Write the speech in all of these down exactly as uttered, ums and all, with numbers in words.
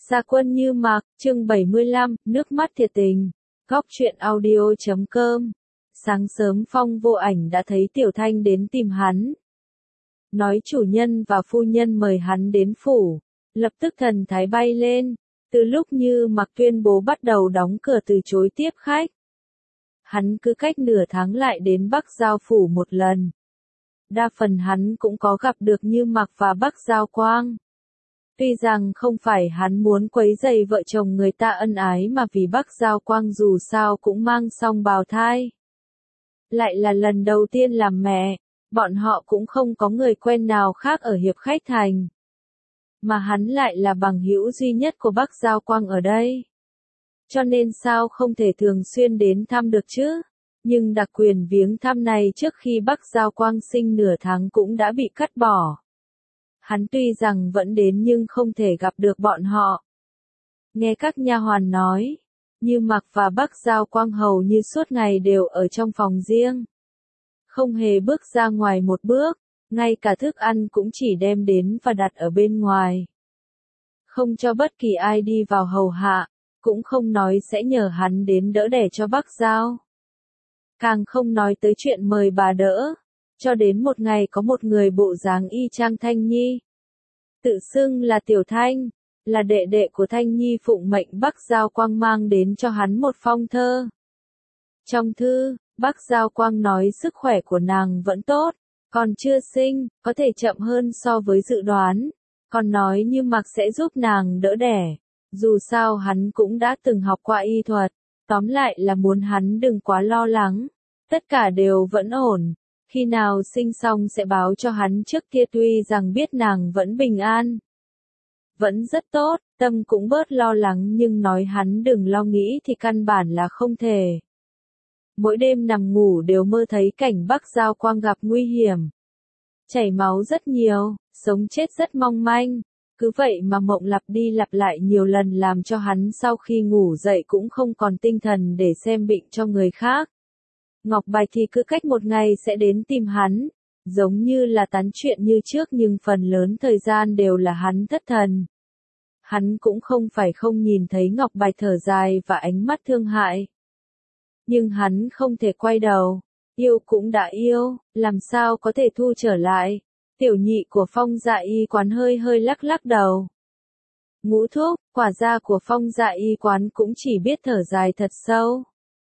Gia quân Như Mặc, chương bảy mươi lăm, nước mắt thiệt tình. Góc truyện audio chấm com. Sáng sớm Phong Vô Ảnh đã thấy Tiểu Thanh đến tìm hắn. Nói chủ nhân và phu nhân mời hắn đến phủ. Lập tức thần thái bay lên. Từ lúc Như Mặc tuyên bố bắt đầu đóng cửa từ chối tiếp khách. Hắn cứ cách nửa tháng lại đến Bắc Giao phủ một lần. Đa phần hắn cũng có gặp được Như Mặc và Bắc Giao Quang. Tuy rằng không phải hắn muốn quấy rầy vợ chồng người ta ân ái mà vì Bắc Giao Quang dù sao cũng mang song bào thai. Lại là lần đầu tiên làm mẹ, bọn họ cũng không có người quen nào khác ở Hiệp Khách Thành. Mà hắn lại là bằng hữu duy nhất của Bắc Giao Quang ở đây. Cho nên sao không thể thường xuyên đến thăm được chứ? Nhưng đặc quyền viếng thăm này trước khi Bắc Giao Quang sinh nửa tháng cũng đã bị cắt bỏ. Hắn tuy rằng vẫn đến nhưng không thể gặp được bọn họ. Nghe các nha hoàn nói, Như Mặc và Bắc Giao Quang hầu như suốt ngày đều ở trong phòng riêng. Không hề bước ra ngoài một bước, ngay cả thức ăn cũng chỉ đem đến và đặt ở bên ngoài. Không cho bất kỳ ai đi vào hầu hạ, cũng không nói sẽ nhờ hắn đến đỡ đẻ cho Bắc Giao. Càng không nói tới chuyện mời bà đỡ. Cho đến một ngày có một người bộ dáng y chang Thanh Nhi. Tự xưng là Tiểu Thanh, là đệ đệ của Thanh Nhi phụng mệnh Bắc Giao Quang mang đến cho hắn một phong thơ. Trong thư, Bắc Giao Quang nói sức khỏe của nàng vẫn tốt, còn chưa sinh, có thể chậm hơn so với dự đoán, còn nói Như Mặc sẽ giúp nàng đỡ đẻ. Dù sao hắn cũng đã từng học qua y thuật, tóm lại là muốn hắn đừng quá lo lắng, tất cả đều vẫn ổn. Khi nào sinh xong sẽ báo cho hắn trước kia, tuy rằng biết nàng vẫn bình an. Vẫn rất tốt, tâm cũng bớt lo lắng nhưng nói hắn đừng lo nghĩ thì căn bản là không thể. Mỗi đêm nằm ngủ đều mơ thấy cảnh Bắc Giao Quang gặp nguy hiểm. Chảy máu rất nhiều, sống chết rất mong manh. Cứ vậy mà mộng lặp đi lặp lại nhiều lần làm cho hắn sau khi ngủ dậy cũng không còn tinh thần để xem bệnh cho người khác. Ngọc Bạch thì cứ cách một ngày sẽ đến tìm hắn, giống như là tán chuyện như trước nhưng phần lớn thời gian đều là hắn thất thần. Hắn cũng không phải không nhìn thấy Ngọc Bạch thở dài và ánh mắt thương hại. Nhưng hắn không thể quay đầu, yêu cũng đã yêu, làm sao có thể thu trở lại. Tiểu nhị của Phong Dạ Y quán hơi hơi lắc lắc đầu. Ngũ thúc, quả gia của Phong Dạ Y quán cũng chỉ biết thở dài thật sâu.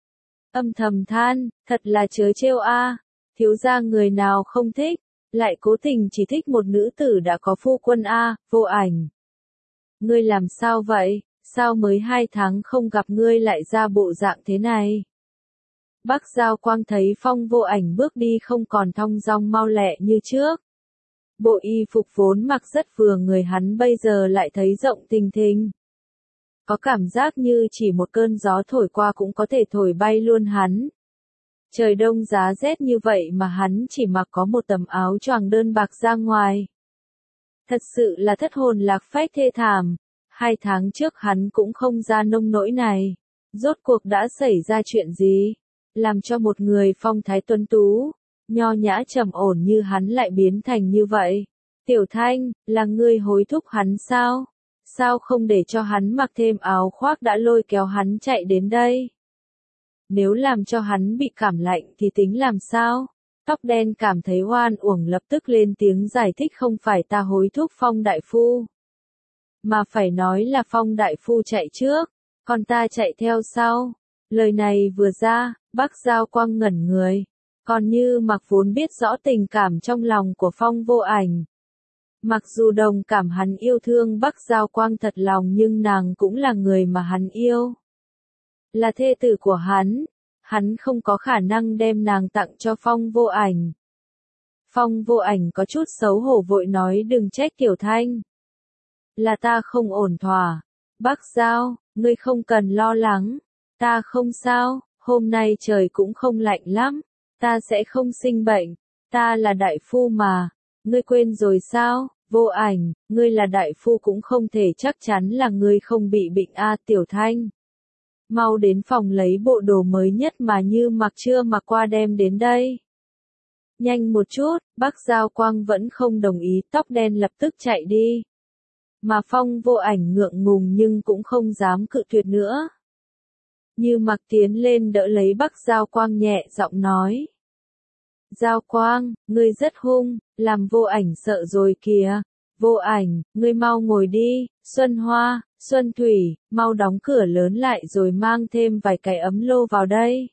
Âm thầm than, thật là chớ trêu a, thiếu gia người nào không thích, lại cố tình chỉ thích một nữ tử đã có phu quân a, Vô Ảnh. Ngươi làm sao vậy, sao mới hai tháng không gặp ngươi lại ra bộ dạng thế này? Bắc Giao Quang thấy Phong Vô Ảnh bước đi không còn thong dong mau lẹ như trước. Bộ y phục vốn mặc rất vừa người hắn bây giờ lại thấy rộng thình thình. Có cảm giác như chỉ một cơn gió thổi qua cũng có thể thổi bay luôn hắn. Trời đông giá rét như vậy mà hắn chỉ mặc có một tấm áo choàng đơn bạc ra ngoài. Thật sự là thất hồn lạc phách thê thảm. Hai tháng trước hắn cũng không ra nông nỗi này. Rốt cuộc đã xảy ra chuyện gì? Làm cho một người phong thái tuấn tú, nho nhã trầm ổn như hắn lại biến thành như vậy. Tiểu Thanh, là ngươi hối thúc hắn sao? Sao không để cho hắn mặc thêm áo khoác đã lôi kéo hắn chạy đến đây? Nếu làm cho hắn bị cảm lạnh thì tính làm sao? Tóc đen cảm thấy oan uổng lập tức lên tiếng giải thích, không phải ta hối thúc Phong đại phu, mà phải nói là Phong đại phu chạy trước, còn ta chạy theo sau. Lời này vừa ra, Bắc Giao Quang ngẩn người, còn Như Mặc vốn biết rõ tình cảm trong lòng của Phong Vô Ảnh. Mặc dù đồng cảm hắn yêu thương Bắc Giao Quang thật lòng nhưng nàng cũng là người mà hắn yêu. Là thê tử của hắn, hắn không có khả năng đem nàng tặng cho Phong Vô Ảnh. Phong Vô Ảnh có chút xấu hổ vội nói đừng trách Tiểu Thanh. Là ta không ổn thỏa. Bắc Giao, ngươi không cần lo lắng. Ta không sao, hôm nay trời cũng không lạnh lắm. Ta sẽ không sinh bệnh. Ta là đại phu mà. Ngươi quên rồi sao? Vô Ảnh, ngươi là đại phu cũng không thể chắc chắn là ngươi không bị bệnh a. Tiểu Thanh. Mau đến phòng lấy bộ đồ mới nhất mà Như Mặc chưa mặc qua đem đến đây. Nhanh một chút, Bắc Giao Quang vẫn không đồng ý, tóc đen lập tức chạy đi. Mà Phong Vô Ảnh ngượng ngùng nhưng cũng không dám cự tuyệt nữa. Như Mặc tiến lên đỡ lấy Bắc Giao Quang nhẹ giọng nói. Giao Quang, ngươi rất hung, làm Vô Ảnh sợ rồi kìa. Vô Ảnh, ngươi mau ngồi đi, Xuân Hoa, Xuân Thủy, mau đóng cửa lớn lại rồi mang thêm vài cái ấm lô vào đây.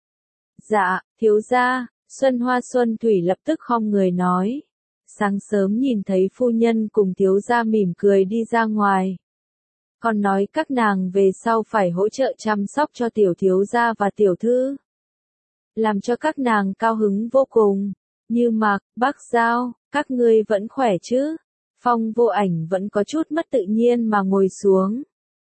Dạ, thiếu gia. Xuân Hoa Xuân Thủy lập tức khom người nói. Sáng sớm nhìn thấy phu nhân cùng thiếu gia mỉm cười đi ra ngoài. Còn nói các nàng về sau phải hỗ trợ chăm sóc cho tiểu thiếu gia và tiểu thư. Làm cho các nàng cao hứng vô cùng. Như Mặc, Bắc Giao, các ngươi vẫn khỏe chứ? Phong Vô Ảnh vẫn có chút mất tự nhiên mà ngồi xuống.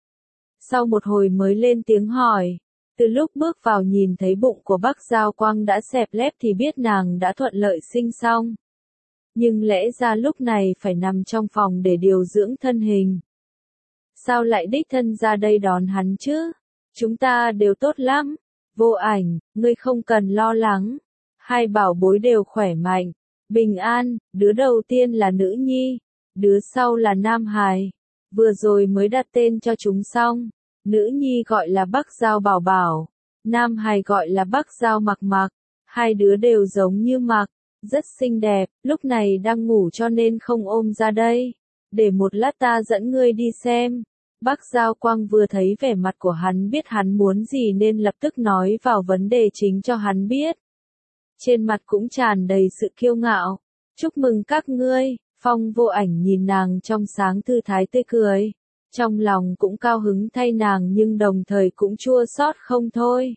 Sau một hồi mới lên tiếng hỏi. Từ lúc bước vào nhìn thấy bụng của Bắc Giao Quang đã xẹp lép thì biết nàng đã thuận lợi sinh xong. Nhưng lẽ ra lúc này phải nằm trong phòng để điều dưỡng thân hình. Sao lại đích thân ra đây đón hắn chứ? Chúng ta đều tốt lắm. Vô Ảnh, ngươi không cần lo lắng. Hai bảo bối đều khỏe mạnh, bình an, đứa đầu tiên là nữ nhi, đứa sau là nam hài. Vừa rồi mới đặt tên cho chúng xong. Nữ nhi gọi là Bắc Giao Bảo Bảo, nam hài gọi là Bắc Giao Mặc Mặc. Hai đứa đều giống như Mặc, rất xinh đẹp, lúc này đang ngủ cho nên không ôm ra đây. Để một lát ta dẫn ngươi đi xem. Bắc Giao Quang vừa thấy vẻ mặt của hắn biết hắn muốn gì nên lập tức nói vào vấn đề chính cho hắn biết. Trên mặt cũng tràn đầy sự kiêu ngạo. Chúc mừng các ngươi. Phong Vô Ảnh nhìn nàng trong sáng thư thái tươi cười. Trong lòng cũng cao hứng thay nàng nhưng đồng thời cũng chua xót không thôi.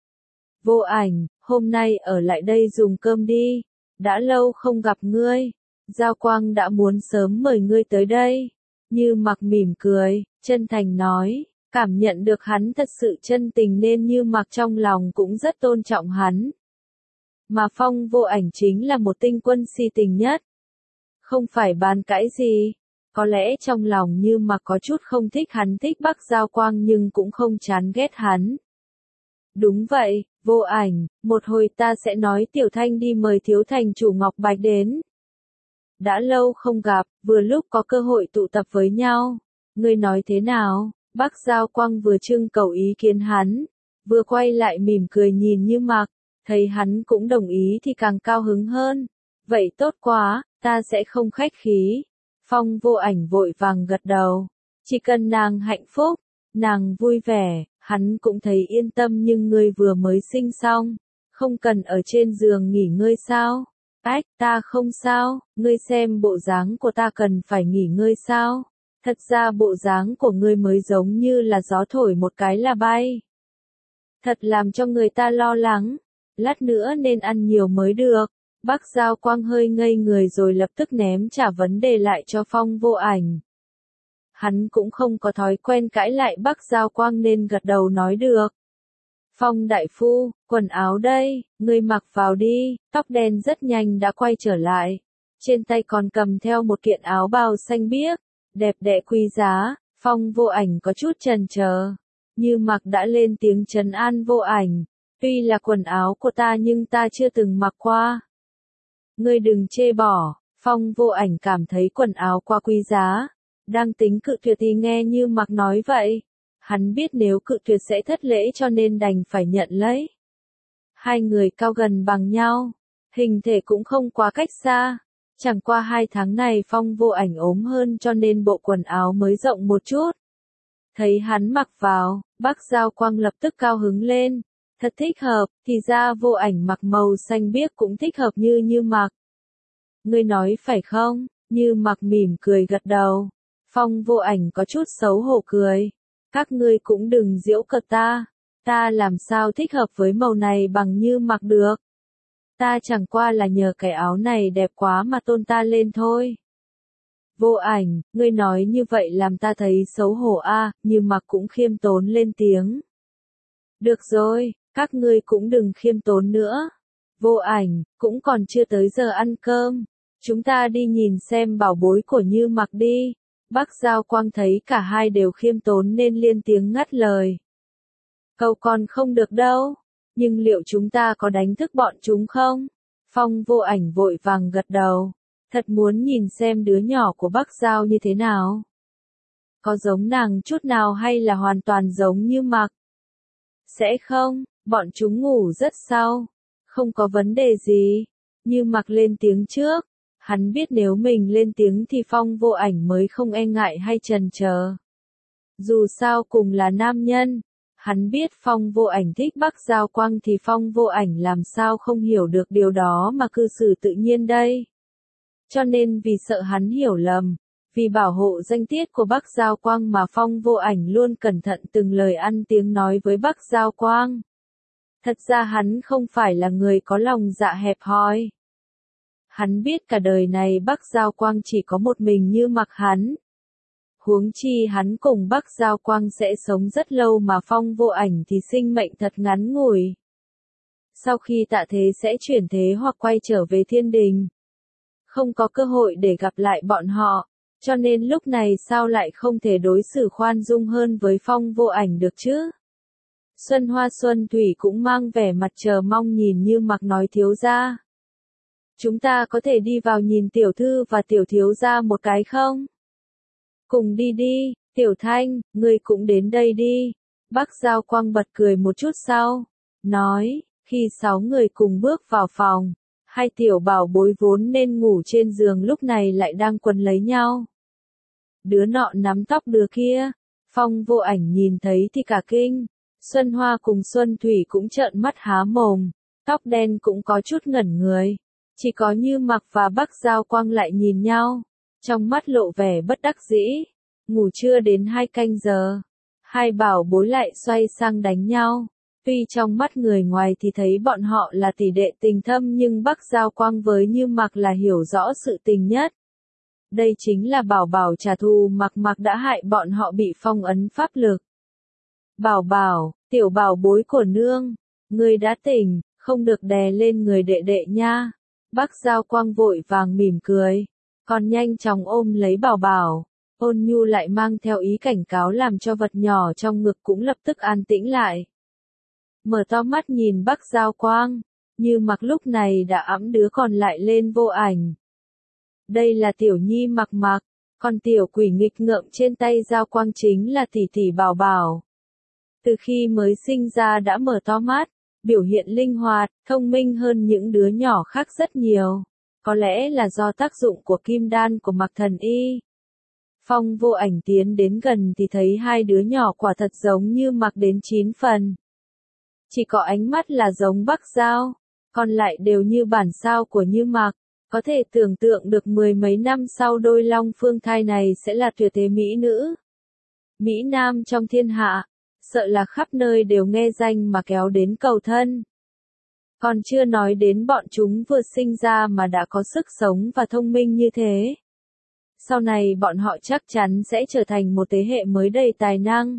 Vô Ảnh, hôm nay ở lại đây dùng cơm đi. Đã lâu không gặp ngươi. Giao Quang đã muốn sớm mời ngươi tới đây. Như Mặc mỉm cười, chân thành nói, cảm nhận được hắn thật sự chân tình nên Như Mặc trong lòng cũng rất tôn trọng hắn. Mà Phong Vô Ảnh chính là một tinh quân si tình nhất. Không phải bàn cãi gì. Có lẽ trong lòng Như Mặc có chút không thích hắn thích Bắc Giao Quang nhưng cũng không chán ghét hắn. Đúng vậy, Vô Ảnh, một hồi ta sẽ nói Tiểu Thanh đi mời thiếu thành chủ Ngọc Bạch đến. Đã lâu không gặp, vừa lúc có cơ hội tụ tập với nhau. Ngươi nói thế nào? Bắc Giao Quang vừa trưng cầu ý kiến hắn, vừa quay lại mỉm cười nhìn Như Mặc, thấy hắn cũng đồng ý thì càng cao hứng hơn. Vậy tốt quá, ta sẽ không khách khí. Phong Vô Ảnh vội vàng gật đầu. Chỉ cần nàng hạnh phúc, nàng vui vẻ, hắn cũng thấy yên tâm nhưng ngươi vừa mới sinh xong, không cần ở trên giường nghỉ ngơi sao? Ách, ta không sao, ngươi xem bộ dáng của ta cần phải nghỉ ngơi sao? Thật ra bộ dáng của ngươi mới giống như là gió thổi một cái là bay. Thật làm cho người ta lo lắng, lát nữa nên ăn nhiều mới được. Bắc Giao Quang hơi ngây người rồi lập tức ném trả vấn đề lại cho Phong Vô Ảnh. Hắn cũng không có thói quen cãi lại Bắc Giao Quang nên gật đầu nói được. Phong đại phu, quần áo đây, ngươi mặc vào đi. Tóc đen rất nhanh đã quay trở lại. Trên tay còn cầm theo một kiện áo bào xanh biếc, đẹp đẽ quý giá. Phong Vô Ảnh có chút chần chờ. Như Mặc đã lên tiếng trấn an Vô Ảnh. Tuy là quần áo của ta nhưng ta chưa từng mặc qua. Ngươi đừng chê bỏ. Phong Vô Ảnh cảm thấy quần áo quá quý giá. Đang tính cự tuyệt thì nghe Như Mặc nói vậy. Hắn biết nếu cự tuyệt sẽ thất lễ cho nên đành phải nhận lấy. Hai người cao gần bằng nhau, hình thể cũng không quá cách xa. Chẳng qua hai tháng này Phong Vô Ảnh ốm hơn cho nên bộ quần áo mới rộng một chút. Thấy hắn mặc vào, Bắc Giao Quang lập tức cao hứng lên. Thật thích hợp, thì ra Vô Ảnh mặc màu xanh biếc cũng thích hợp như Như Mặc. Ngươi nói phải không? Như Mặc mỉm cười gật đầu. Phong Vô Ảnh có chút xấu hổ cười. Các ngươi cũng đừng giễu cợt ta. Ta làm sao thích hợp với màu này bằng Như Mặc được. Ta chẳng qua là nhờ cái áo này đẹp quá mà tôn ta lên thôi. Vô Ảnh, ngươi nói như vậy làm ta thấy xấu hổ a. À, Như Mặc cũng khiêm tốn lên tiếng. Được rồi, các ngươi cũng đừng khiêm tốn nữa. Vô Ảnh, cũng còn chưa tới giờ ăn cơm. Chúng ta đi nhìn xem bảo bối của Như Mặc đi. Bắc Giao Quang thấy cả hai đều khiêm tốn nên liên tiếng ngắt lời. Cậu còn không được đâu, nhưng liệu chúng ta có đánh thức bọn chúng không? Phong Vô Ảnh vội vàng gật đầu, thật muốn nhìn xem đứa nhỏ của Bắc Giao như thế nào. Có giống nàng chút nào hay là hoàn toàn giống Như Mặc? Sẽ không, bọn chúng ngủ rất sau. Không có vấn đề gì. Như Mặc lên tiếng trước. Hắn biết nếu mình lên tiếng thì Phong Vô Ảnh mới không e ngại hay chần chờ. Dù sao cùng là nam nhân. Hắn biết Phong Vô Ảnh thích Bắc Giao Quang thì Phong Vô Ảnh làm sao không hiểu được điều đó mà cư xử tự nhiên đây. Cho nên vì sợ hắn hiểu lầm, vì bảo hộ danh tiết của Bắc Giao Quang mà Phong Vô Ảnh luôn cẩn thận từng lời ăn tiếng nói với Bắc Giao Quang. Thật ra hắn không phải là người có lòng dạ hẹp hòi. Hắn biết cả đời này Bắc Giao Quang chỉ có một mình Như Mặc hắn. Huống chi hắn cùng Bắc Giao Quang sẽ sống rất lâu mà Phong Vô Ảnh thì sinh mệnh thật ngắn ngủi. Sau khi tạ thế sẽ chuyển thế hoặc quay trở về thiên đình. Không có cơ hội để gặp lại bọn họ, cho nên lúc này sao lại không thể đối xử khoan dung hơn với Phong Vô Ảnh được chứ? Xuân Hoa Xuân Thủy cũng mang vẻ mặt chờ mong nhìn Như Mặc nói thiếu gia. Chúng ta có thể đi vào nhìn tiểu thư và tiểu thiếu gia một cái không? Cùng đi đi, Tiểu Thanh, ngươi cũng đến đây đi. Bắc Giao Quang bật cười một chút sau, nói, khi sáu người cùng bước vào phòng, hai tiểu bảo bối vốn nên ngủ trên giường lúc này lại đang quấn lấy nhau. Đứa nọ nắm tóc đứa kia, Phong Vô Ảnh nhìn thấy thì cả kinh, Xuân Hoa cùng Xuân Thủy cũng trợn mắt há mồm, tóc đen cũng có chút ngẩn người, chỉ có Như Mặc và Bắc Giao Quang lại nhìn nhau, trong mắt lộ vẻ bất đắc dĩ, ngủ chưa đến hai canh giờ, hai bảo bối lại xoay sang đánh nhau. Tuy trong mắt người ngoài thì thấy bọn họ là tỷ đệ tình thâm nhưng Bắc Giao Quang với Như Mặc là hiểu rõ sự tình nhất. Đây chính là Bảo Bảo trả thù Mặc Mặc đã hại bọn họ bị phong ấn pháp lực. Bảo Bảo, tiểu bảo bối của nương, ngươi đã tỉnh, không được đè lên người đệ đệ nha. Bắc Giao Quang vội vàng mỉm cười, còn nhanh chóng ôm lấy Bảo Bảo. Ôn nhu lại mang theo ý cảnh cáo làm cho vật nhỏ trong ngực cũng lập tức an tĩnh lại. Mở to mắt nhìn Bắc Giao Quang, Như Mặc lúc này đã ẵm đứa còn lại lên Vô Ảnh. Đây là tiểu nhi Mặc Mặc, còn tiểu quỷ nghịch ngợm trên tay Giao Quang chính là tỷ tỷ Bảo Bảo. Từ khi mới sinh ra đã mở to mắt, biểu hiện linh hoạt, thông minh hơn những đứa nhỏ khác rất nhiều. Có lẽ là do tác dụng của kim đan của Mặc Thần Y. Phong Vô Ảnh tiến đến gần thì thấy hai đứa nhỏ quả thật giống Như Mặc đến chín phần. Chỉ có ánh mắt là giống Bắc Giao, còn lại đều như bản sao của Như Mặc. Có thể tưởng tượng được mười mấy năm sau đôi long phương thai này sẽ là tuyệt thế mỹ nữ. Mỹ Nam trong thiên hạ, sợ là khắp nơi đều nghe danh mà kéo đến cầu thân. Còn chưa nói đến bọn chúng vừa sinh ra mà đã có sức sống và thông minh như thế. Sau này bọn họ chắc chắn sẽ trở thành một thế hệ mới đầy tài năng.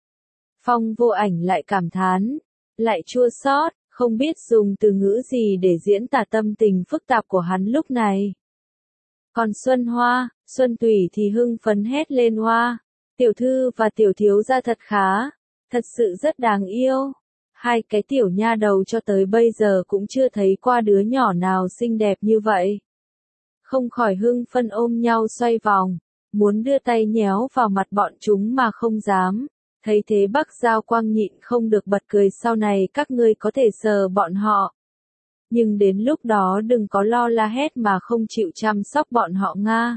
Phong Vô Ảnh lại cảm thán, lại chua xót, không biết dùng từ ngữ gì để diễn tả tâm tình phức tạp của hắn lúc này. Còn Xuân Hoa, Xuân Thủy thì hưng phấn hét lên hoa, tiểu thư và tiểu thiếu gia thật khá, thật sự rất đáng yêu. Hai cái tiểu nha đầu cho tới bây giờ cũng chưa thấy qua đứa nhỏ nào xinh đẹp như vậy. Không khỏi hưng phân ôm nhau xoay vòng, muốn đưa tay nhéo vào mặt bọn chúng mà không dám. Thấy thế Bắc Giao Quang nhịn không được bật cười, sau này các ngươi có thể sờ bọn họ. Nhưng đến lúc đó đừng có lo la hét mà không chịu chăm sóc bọn họ nga.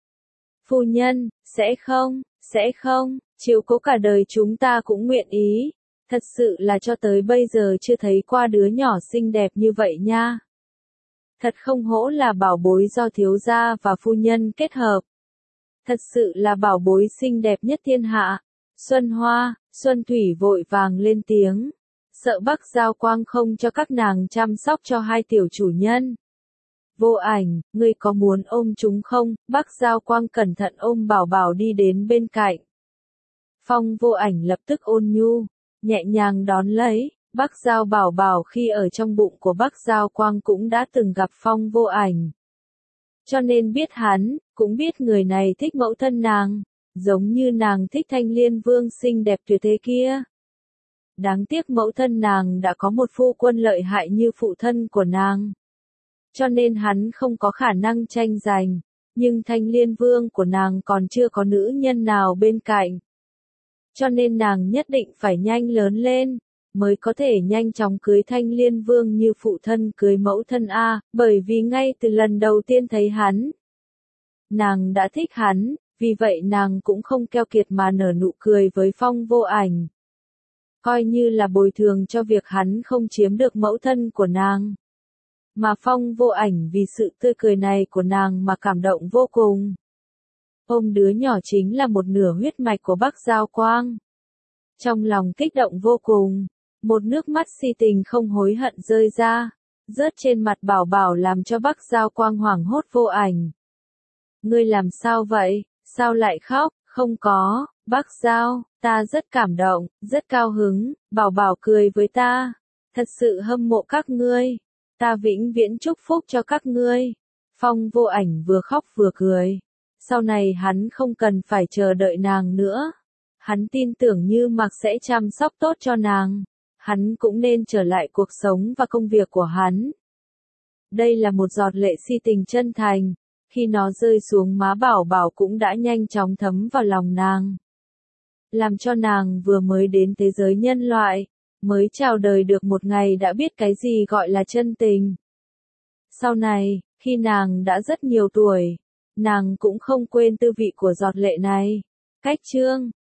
Phu nhân, sẽ không, sẽ không, chiếu cố cả đời chúng ta cũng nguyện ý. Thật sự là cho tới bây giờ chưa thấy qua đứa nhỏ xinh đẹp như vậy nha. Thật không hổ là bảo bối do thiếu gia và phu nhân kết hợp. Thật sự là bảo bối xinh đẹp nhất thiên hạ. Xuân Hoa, Xuân Thủy vội vàng lên tiếng. Sợ Bắc Giao Quang không cho các nàng chăm sóc cho hai tiểu chủ nhân. Vô Ảnh, ngươi có muốn ôm chúng không? Bắc Giao Quang cẩn thận ôm Bảo Bảo đi đến bên cạnh. Phong Vô Ảnh lập tức ôn nhu, nhẹ nhàng đón lấy. Bắc Giao Bảo Bảo khi ở trong bụng của Bắc Giao Quang cũng đã từng gặp Phong Vô Ảnh. Cho nên biết hắn, cũng biết người này thích mẫu thân nàng, giống như nàng thích Thanh Liên Vương xinh đẹp tuyệt thế kia. Đáng tiếc mẫu thân nàng đã có một phu quân lợi hại như phụ thân của nàng. Cho nên hắn không có khả năng tranh giành, Nhưng Thanh Liên Vương của nàng còn chưa có nữ nhân nào bên cạnh. Cho nên nàng nhất định phải nhanh lớn lên, mới có thể nhanh chóng cưới Thanh Liên Vương như phụ thân cưới mẫu thân a, bởi vì ngay từ lần đầu tiên thấy hắn, nàng đã thích hắn, vì vậy nàng cũng không keo kiệt mà nở nụ cười với Phong Vô Ảnh. Coi như là bồi thường cho việc hắn không chiếm được mẫu thân của nàng. Mà Phong Vô Ảnh vì sự tươi cười này của nàng mà cảm động vô cùng. Ôm đứa nhỏ chính là một nửa huyết mạch của Bắc Giao Quang. Trong lòng kích động vô cùng, một nước mắt si tình không hối hận rơi ra, rớt trên mặt Bảo Bảo làm cho Bắc Giao Quang hoảng hốt Vô Ảnh. Ngươi làm sao vậy, sao lại khóc, không có, Bắc Giao, ta rất cảm động, rất cao hứng, Bảo Bảo cười với ta, thật sự hâm mộ các ngươi, ta vĩnh viễn chúc phúc cho các ngươi. Phong Vô Ảnh vừa khóc vừa cười, sau này hắn không cần phải chờ đợi nàng nữa, hắn tin tưởng Như Mặc sẽ chăm sóc tốt cho nàng, hắn cũng nên trở lại cuộc sống và công việc của hắn. Đây là một giọt lệ si tình chân thành. Khi nó rơi xuống má Bảo Bảo cũng đã nhanh chóng thấm vào lòng nàng. Làm cho nàng vừa mới đến thế giới nhân loại, mới chào đời được một ngày đã biết cái gì gọi là chân tình. Sau này, khi nàng đã rất nhiều tuổi, nàng cũng không quên tư vị của giọt lệ này. Cách chương